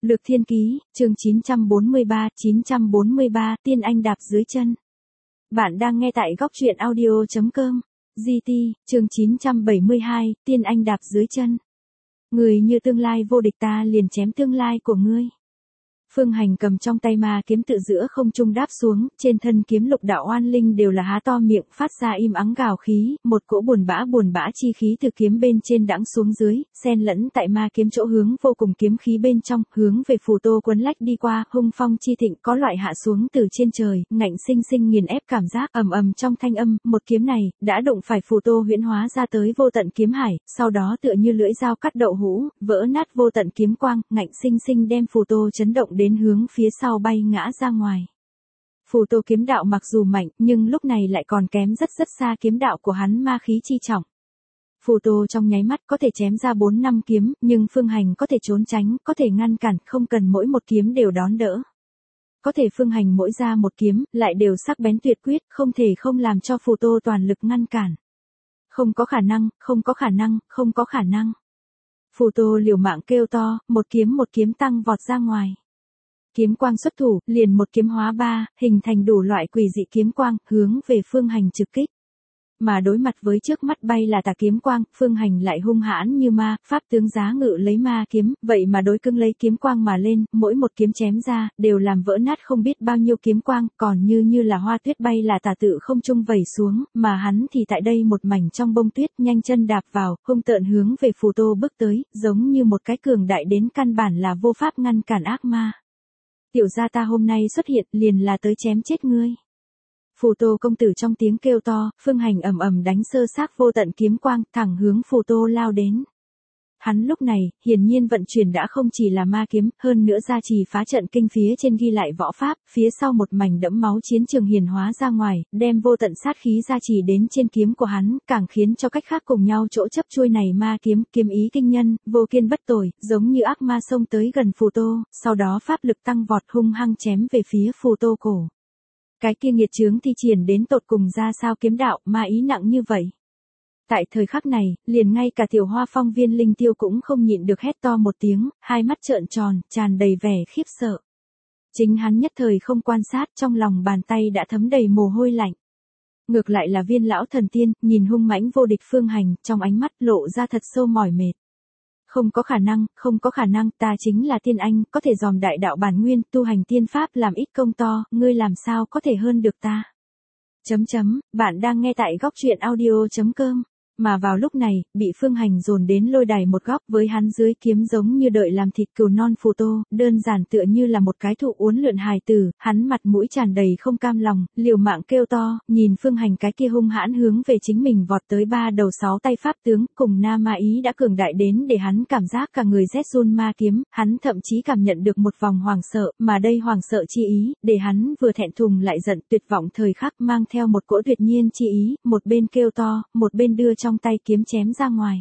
Lược Thiên Ký, chương 943, Tiên Anh đạp dưới chân. Bạn đang nghe tại góc truyện audio.com. GT, chương 972, Tiên Anh đạp dưới chân. Người như tương lai vô địch, ta liền chém tương lai của ngươi. Phương Hành cầm trong tay ma kiếm tự giữa không trung đáp xuống, trên thân kiếm lục đạo oan linh đều là há to miệng phát ra im ắng gào khí, một cỗ buồn bã chi khí từ kiếm bên trên đãng xuống dưới, xen lẫn tại ma kiếm chỗ hướng vô cùng kiếm khí bên trong, hướng về Phù Tô quấn lách đi qua, hung phong chi thịnh có loại hạ xuống từ trên trời, ngạnh sinh sinh nghiền ép cảm giác ầm ầm trong thanh âm, một kiếm này đã đụng phải Phù Tô huyễn hóa ra tới vô tận kiếm hải, sau đó tựa như lưỡi dao cắt đậu hũ, vỡ nát vô tận kiếm quang, ngạnh sinh sinh đem Phù Tô chấn động đến hướng phía sau bay ngã ra ngoài. Phù Tô kiếm đạo mặc dù mạnh, nhưng lúc này lại còn kém rất xa kiếm đạo của hắn ma khí chi trọng. Phù Tô trong nháy mắt có thể chém ra 4-5 kiếm, nhưng Phương Hành có thể trốn tránh, có thể ngăn cản, không cần mỗi một kiếm đều đón đỡ. Có thể Phương Hành mỗi ra một kiếm, lại đều sắc bén tuyệt quyết, không thể không làm cho Phù Tô toàn lực ngăn cản. Không có khả năng. Phù Tô liều mạng kêu to, một kiếm tăng vọt ra ngoài. Kiếm quang xuất thủ, liền một kiếm hóa ba, hình thành đủ loại quỷ dị kiếm quang, hướng về Phương Hành trực kích. Mà đối mặt với trước mắt bay là tà kiếm quang, Phương Hành lại hung hãn như ma, pháp tướng giá ngự lấy ma kiếm, vậy mà đối cứng lấy kiếm quang mà lên, mỗi một kiếm chém ra, đều làm vỡ nát không biết bao nhiêu kiếm quang, còn như là hoa tuyết bay là tà tự không trung vẩy xuống, mà hắn thì tại đây một mảnh trong bông tuyết, nhanh chân đạp vào, hung tợn hướng về Phù Tô bước tới, giống như một cái cường đại đến căn bản là vô pháp ngăn cản ác ma. Tiểu gia ta hôm nay xuất hiện liền là tới chém chết ngươi. Phù Tô công tử trong tiếng kêu to, Phương Hành ầm ầm đánh sơ xác vô tận kiếm quang, thẳng hướng Phù Tô lao đến. Hắn lúc này, hiển nhiên vận chuyển đã không chỉ là ma kiếm, hơn nữa gia trì phá trận kinh phía trên ghi lại võ pháp, phía sau một mảnh đẫm máu chiến trường hiển hóa ra ngoài, đem vô tận sát khí gia trì đến trên kiếm của hắn, càng khiến cho cách khác cùng nhau chỗ chấp chuôi này ma kiếm, kiếm ý kinh nhân, vô kiên bất tồi, giống như ác ma xông tới gần Phù Tô, sau đó pháp lực tăng vọt hung hăng chém về phía Phù Tô cổ. Cái kia nghiệt chướng thi triển đến tột cùng ra sao kiếm đạo, ma ý nặng như vậy. Tại thời khắc này, liền ngay cả Tiểu Hoa Phong Viên Linh Tiêu cũng không nhịn được hét to một tiếng, hai mắt trợn tròn, tràn đầy vẻ khiếp sợ. Chính hắn nhất thời không quan sát, trong lòng bàn tay đã thấm đầy mồ hôi lạnh. Ngược lại là Viên lão thần tiên, nhìn hung mãnh vô địch Phương Hành, trong ánh mắt lộ ra thật sâu mỏi mệt. Không có khả năng, ta chính là tiên anh, có thể dòm đại đạo bản nguyên, tu hành tiên pháp làm ít công to, ngươi làm sao có thể hơn được ta. Bạn đang nghe tại góc truyện audio.com. Mà vào lúc này, bị Phương Hành dồn đến lôi đài một góc với hắn dưới kiếm giống như đợi làm thịt cừu non Phù Tô, đơn giản tựa như là một cái thụ uốn lượn hài tử, hắn mặt mũi tràn đầy không cam lòng, liều mạng kêu to, nhìn Phương Hành cái kia hung hãn hướng về chính mình vọt tới 3 đầu 6 tay pháp tướng, cùng na ma ý đã cường đại đến để hắn cảm giác cả người rét run ma kiếm, hắn thậm chí cảm nhận được một vòng hoàng sợ, mà đây hoàng sợ chi ý, để hắn vừa thẹn thùng lại giận, tuyệt vọng thời khắc mang theo một cỗ tuyệt nhiên chi ý, một bên kêu to, một bên đưa trong tay kiếm chém ra ngoài.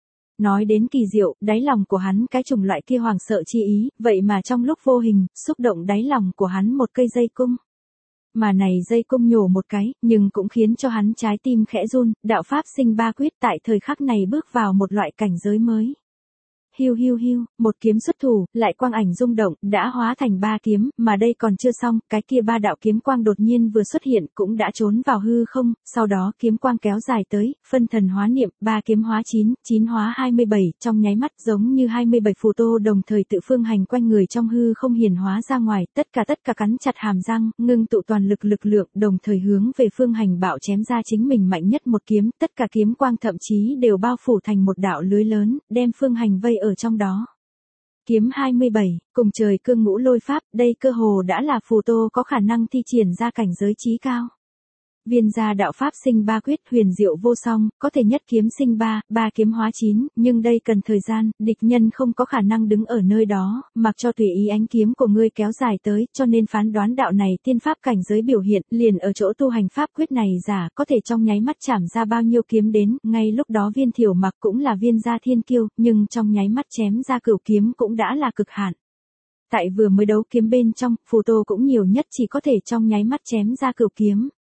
Nói đến kỳ diệu, đáy lòng của hắn cái chủng loại kia hoàng sợ chi ý, vậy mà trong lúc vô hình, xúc động đáy lòng của hắn một cây dây cung. Mà này dây cung nhổ một cái, nhưng cũng khiến cho hắn trái tim khẽ run, đạo pháp sinh ba quyết tại thời khắc này bước vào một loại cảnh giới mới. Hiu, một kiếm xuất thủ, lại quang ảnh rung động, đã hóa thành 3 kiếm, mà đây còn chưa xong, cái kia 3 đạo kiếm quang đột nhiên vừa xuất hiện, cũng đã trốn vào hư không, sau đó kiếm quang kéo dài tới, phân thần hóa niệm, 3 kiếm hóa 9, 9 hóa 27, trong nháy mắt giống như 27 Phù Tô đồng thời tự Phương Hành quanh người trong hư không hiển hóa ra ngoài, tất cả cắn chặt hàm răng, ngưng tụ toàn lực lượng, đồng thời hướng về Phương Hành bạo chém ra chính mình mạnh nhất một kiếm, tất cả kiếm quang thậm chí đều bao phủ thành một đạo lưới lớn, đem Phương Hành vây ở trong đó. Kiếm 27, cùng trời cương ngũ lôi pháp, đây cơ hồ đã là Phù Tô có khả năng thi triển ra cảnh giới chí cao. Viên gia đạo pháp sinh ba quyết huyền diệu vô song, có thể nhất kiếm sinh 3 kiếm hóa 9, nhưng đây cần thời gian, địch nhân không có khả năng đứng ở nơi đó, mặc cho tùy ý ánh kiếm của ngươi kéo dài tới, cho nên phán đoán đạo này tiên pháp cảnh giới biểu hiện, liền ở chỗ tu hành pháp quyết này giả, có thể trong nháy mắt chảm ra bao nhiêu kiếm đến, ngay lúc đó Viên Thiểu Mặc cũng là viên gia thiên kiêu, nhưng trong nháy mắt chém ra cửu kiếm cũng đã là cực hạn. Tại vừa mới đấu kiếm bên trong, Phù Tô cũng nhiều nhất chỉ có thể trong nháy mắt chém ra cửu kiếm.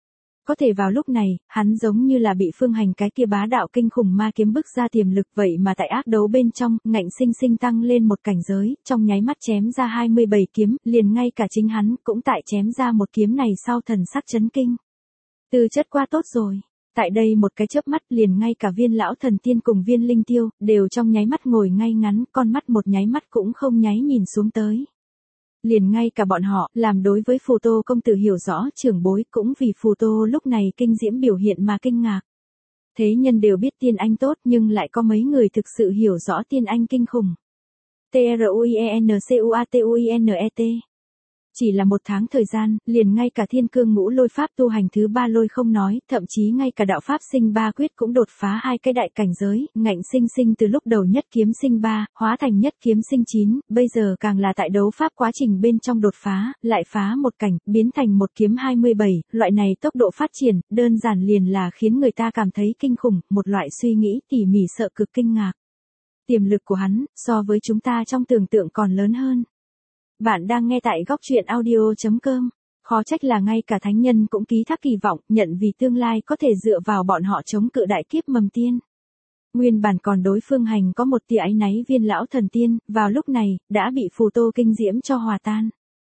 Có thể vào lúc này, hắn giống như là bị Phương Hành cái kia bá đạo kinh khủng ma kiếm bức ra tiềm lực, vậy mà tại ác đấu bên trong, ngạnh sinh sinh tăng lên một cảnh giới, trong nháy mắt chém ra 27 kiếm, liền ngay cả chính hắn cũng tại chém ra một kiếm này sau thần sắc chấn kinh. Tư chất quá tốt rồi. Tại đây một cái chớp mắt liền ngay cả Viên lão thần tiên cùng Viên Linh Tiêu, đều trong nháy mắt ngồi ngay ngắn, con mắt một nháy mắt cũng không nháy nhìn xuống tới. Liền ngay cả bọn họ, làm đối với Phù Tô công tử hiểu rõ trưởng bối cũng vì Phù Tô lúc này kinh diễm biểu hiện mà kinh ngạc. Thế nhân đều biết tiên anh tốt nhưng lại có mấy người thực sự hiểu rõ tiên anh kinh khủng. TRUINCUATUINET. Chỉ là một tháng thời gian, liền ngay cả thiên cương ngũ lôi pháp tu hành thứ 3 lôi không nói, thậm chí ngay cả đạo pháp sinh 3 quyết cũng đột phá 2 cái đại cảnh giới, ngạnh sinh sinh từ lúc đầu nhất kiếm sinh 3, hóa thành nhất kiếm sinh 9, bây giờ càng là tại đấu pháp quá trình bên trong đột phá, lại phá một cảnh, biến thành một kiếm 27, loại này tốc độ phát triển, đơn giản liền là khiến người ta cảm thấy kinh khủng, một loại suy nghĩ tỉ mỉ sợ cực kinh ngạc. Tiềm lực của hắn, so với chúng ta trong tưởng tượng còn lớn hơn. Bạn đang nghe tại góc truyện audio.com. Khó trách là ngay cả thánh nhân cũng ký thác kỳ vọng, nhận vì tương lai có thể dựa vào bọn họ chống cự đại kiếp mầm tiên. Nguyên bản còn đối Phương Hành có một tia áy náy Viên lão thần tiên, vào lúc này, đã bị Phù Tô kinh diễm cho hòa tan.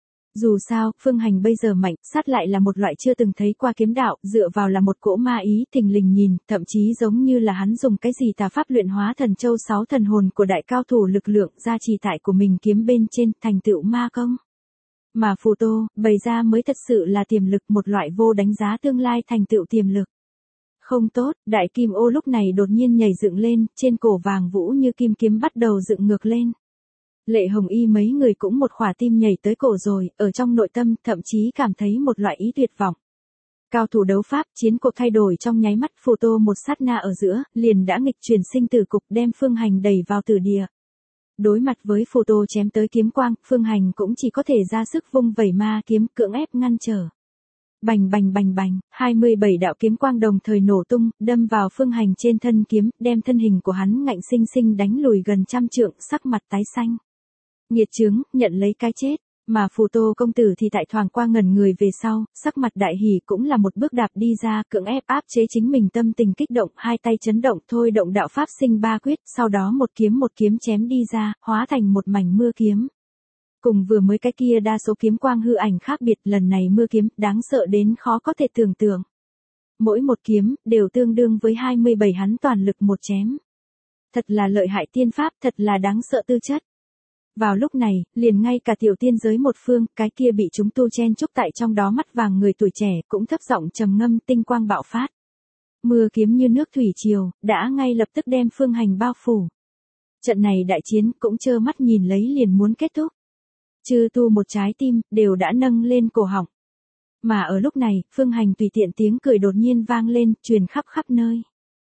Dù sao, Phương Hành bây giờ mạnh, sát lại là một loại chưa từng thấy qua kiếm đạo, dựa vào là một cỗ ma ý thình lình nhìn, thậm chí giống như là hắn dùng cái gì tà pháp luyện hóa thần châu 6 thần hồn của đại cao thủ lực lượng gia trì tại của mình kiếm bên trên, thành tựu ma công. Mà Phù Tô, bày ra mới thật sự là tiềm lực, một loại vô đánh giá tương lai thành tựu tiềm lực. Không tốt, đại kim ô lúc này đột nhiên nhảy dựng lên, trên cổ vàng vũ như kim kiếm bắt đầu dựng ngược lên. Lệ Hồng Y mấy người cũng một khỏa tim nhảy tới cổ rồi, ở trong nội tâm thậm chí cảm thấy một loại ý tuyệt vọng. Cao thủ đấu pháp, chiến cuộc thay đổi trong nháy mắt, Phù Tô một sát na ở giữa, liền đã nghịch chuyển sinh tử cục, đem Phương Hành đẩy vào tử địa. Đối mặt với Phù Tô chém tới kiếm quang, Phương Hành cũng chỉ có thể ra sức vung vẩy ma kiếm, cưỡng ép ngăn trở. Bành bành bành bành, 27 đạo kiếm quang đồng thời nổ tung, đâm vào Phương Hành trên thân kiếm, đem thân hình của hắn ngạnh sinh sinh đánh lùi gần trăm trượng, sắc mặt tái xanh. Nghiệt chướng, nhận lấy cái chết, mà Phù Tô công tử thì tại thoáng qua ngẩn người về sau, sắc mặt đại hỉ cũng là một bước đạp đi ra, cưỡng ép áp chế chính mình tâm tình kích động, hai tay chấn động thôi động đạo pháp sinh 3 quyết, sau đó một kiếm chém đi ra, hóa thành một mảnh mưa kiếm. Cùng vừa mới cái kia đa số kiếm quang hư ảnh khác biệt, lần này mưa kiếm, đáng sợ đến khó có thể tưởng tượng. Mỗi một kiếm, đều tương đương với 27 hắn toàn lực một chém. Thật là lợi hại tiên pháp, thật là đáng sợ tư chất. Vào lúc này, liền ngay cả tiểu tiên giới một phương, cái kia bị chúng tu chen chúc tại trong đó mắt vàng người tuổi trẻ, cũng thấp giọng trầm ngâm, tinh quang bạo phát. Mưa kiếm như nước thủy triều, đã ngay lập tức đem Phương Hành bao phủ. Trận này đại chiến cũng trơ mắt nhìn lấy liền muốn kết thúc. Chư tu một trái tim, đều đã nâng lên cổ họng. Mà ở lúc này, Phương Hành tùy tiện tiếng cười đột nhiên vang lên, truyền khắp khắp nơi.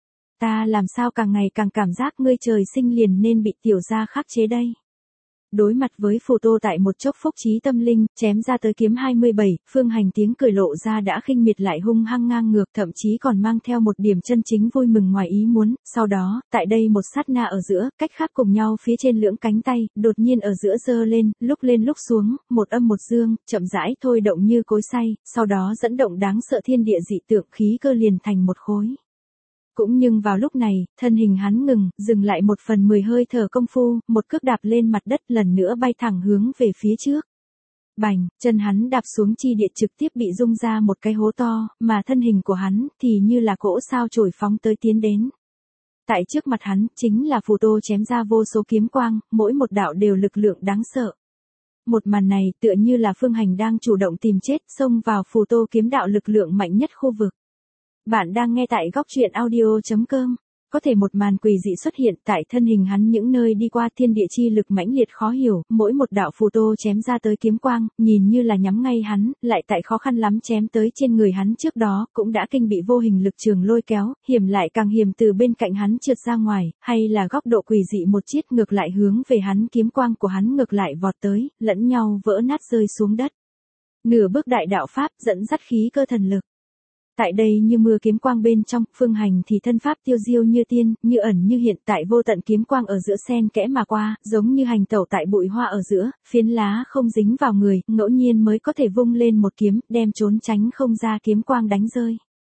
Ta làm sao càng ngày càng cảm giác ngươi trời sinh liền nên bị tiểu gia khắc chế đây. Đối mặt với Phù Tô tại một chốc phúc trí tâm linh, chém ra tới kiếm 27, Phương Hành tiếng cười lộ ra đã khinh miệt lại hung hăng ngang ngược, thậm chí còn mang theo một điểm chân chính vui mừng ngoài ý muốn, sau đó, tại đây một sát na ở giữa, cách khác cùng nhau phía trên lưỡng cánh tay, đột nhiên ở giữa giơ lên lúc xuống, một âm một dương, chậm rãi thôi động như cối xay, sau đó dẫn động đáng sợ thiên địa dị tượng, khí cơ liền thành một khối. Cũng nhưng vào lúc này, thân hình hắn dừng lại 1/10 hơi thở công phu, một cước đạp lên mặt đất lần nữa bay thẳng hướng về phía trước. Bành, chân hắn đạp xuống chi địa trực tiếp bị rung ra một cái hố to, mà thân hình của hắn thì như là cỗ sao chổi phóng tới tiến đến. Tại trước mặt hắn, chính là Phù Tô chém ra vô số kiếm quang, mỗi một đạo đều lực lượng đáng sợ. Một màn này tựa như là Phương Hành đang chủ động tìm chết, xông vào Phù Tô kiếm đạo lực lượng mạnh nhất khu vực. Bạn đang nghe tại góc truyện audio.com. Có thể một màn quỷ dị xuất hiện tại thân hình hắn, những nơi đi qua thiên địa chi lực mãnh liệt khó hiểu, mỗi một đạo Phù Tô chém ra tới kiếm quang, nhìn như là nhắm ngay hắn, lại tại khó khăn lắm chém tới trên người hắn trước đó, cũng đã kinh bị vô hình lực trường lôi kéo, hiểm lại càng hiểm từ bên cạnh hắn trượt ra ngoài, hay là góc độ quỷ dị một chiết ngược lại hướng về hắn, kiếm quang của hắn ngược lại vọt tới, lẫn nhau vỡ nát rơi xuống đất. Nửa bước đại đạo pháp dẫn dắt khí cơ thần lực. Tại đây như mưa kiếm quang bên trong, Phương Hành thì thân pháp tiêu diêu như tiên, như ẩn như hiện, tại vô tận kiếm quang ở giữa xen kẽ mà qua, giống như hành tẩu tại bụi hoa ở giữa, phiến lá không dính vào người, ngẫu nhiên mới có thể vung lên một kiếm, đem trốn tránh không ra kiếm quang đánh rơi.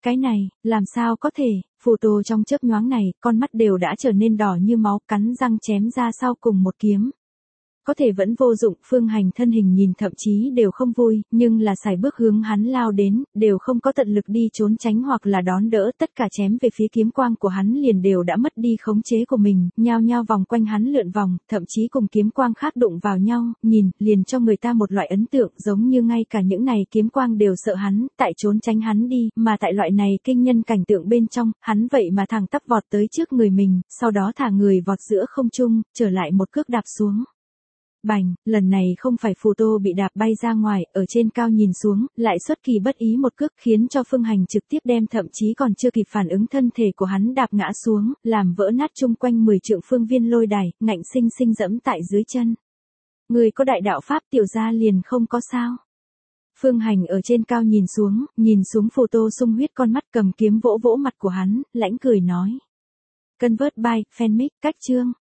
Cái này, làm sao có thể, Phù Tô trong chớp nhoáng này, con mắt đều đã trở nên đỏ như máu, cắn răng chém ra sau cùng một kiếm. Có thể vẫn vô dụng, Phương Hành thân hình nhìn thậm chí đều không vui, nhưng là sải bước hướng hắn lao đến, đều không có tận lực đi trốn tránh hoặc là đón đỡ, tất cả chém về phía kiếm quang của hắn liền đều đã mất đi khống chế của mình, nhao nhao vòng quanh hắn lượn vòng, thậm chí cùng kiếm quang khác đụng vào nhau, nhìn, liền cho người ta một loại ấn tượng giống như ngay cả những này kiếm quang đều sợ hắn, tại trốn tránh hắn đi, mà tại loại này kinh nhân cảnh tượng bên trong, hắn vậy mà thẳng tắp vọt tới trước người mình, sau đó thả người vọt giữa không trung, trở lại một cước đạp xuống. Bành, lần này không phải Phù Tô bị đạp bay ra ngoài, ở trên cao nhìn xuống, lại xuất kỳ bất ý một cước khiến cho Phương Hành trực tiếp đem thậm chí còn chưa kịp phản ứng thân thể của hắn đạp ngã xuống, làm vỡ nát chung quanh 10 trượng phương viên lôi đài, ngạnh sinh sinh dẫm tại dưới chân. Người có đại đạo pháp tiểu gia liền không có sao. Phương Hành ở trên cao nhìn xuống Phù Tô sung huyết con mắt cầm kiếm vỗ vỗ mặt của hắn, lãnh cười nói. Convert by, fanmic, cách chương.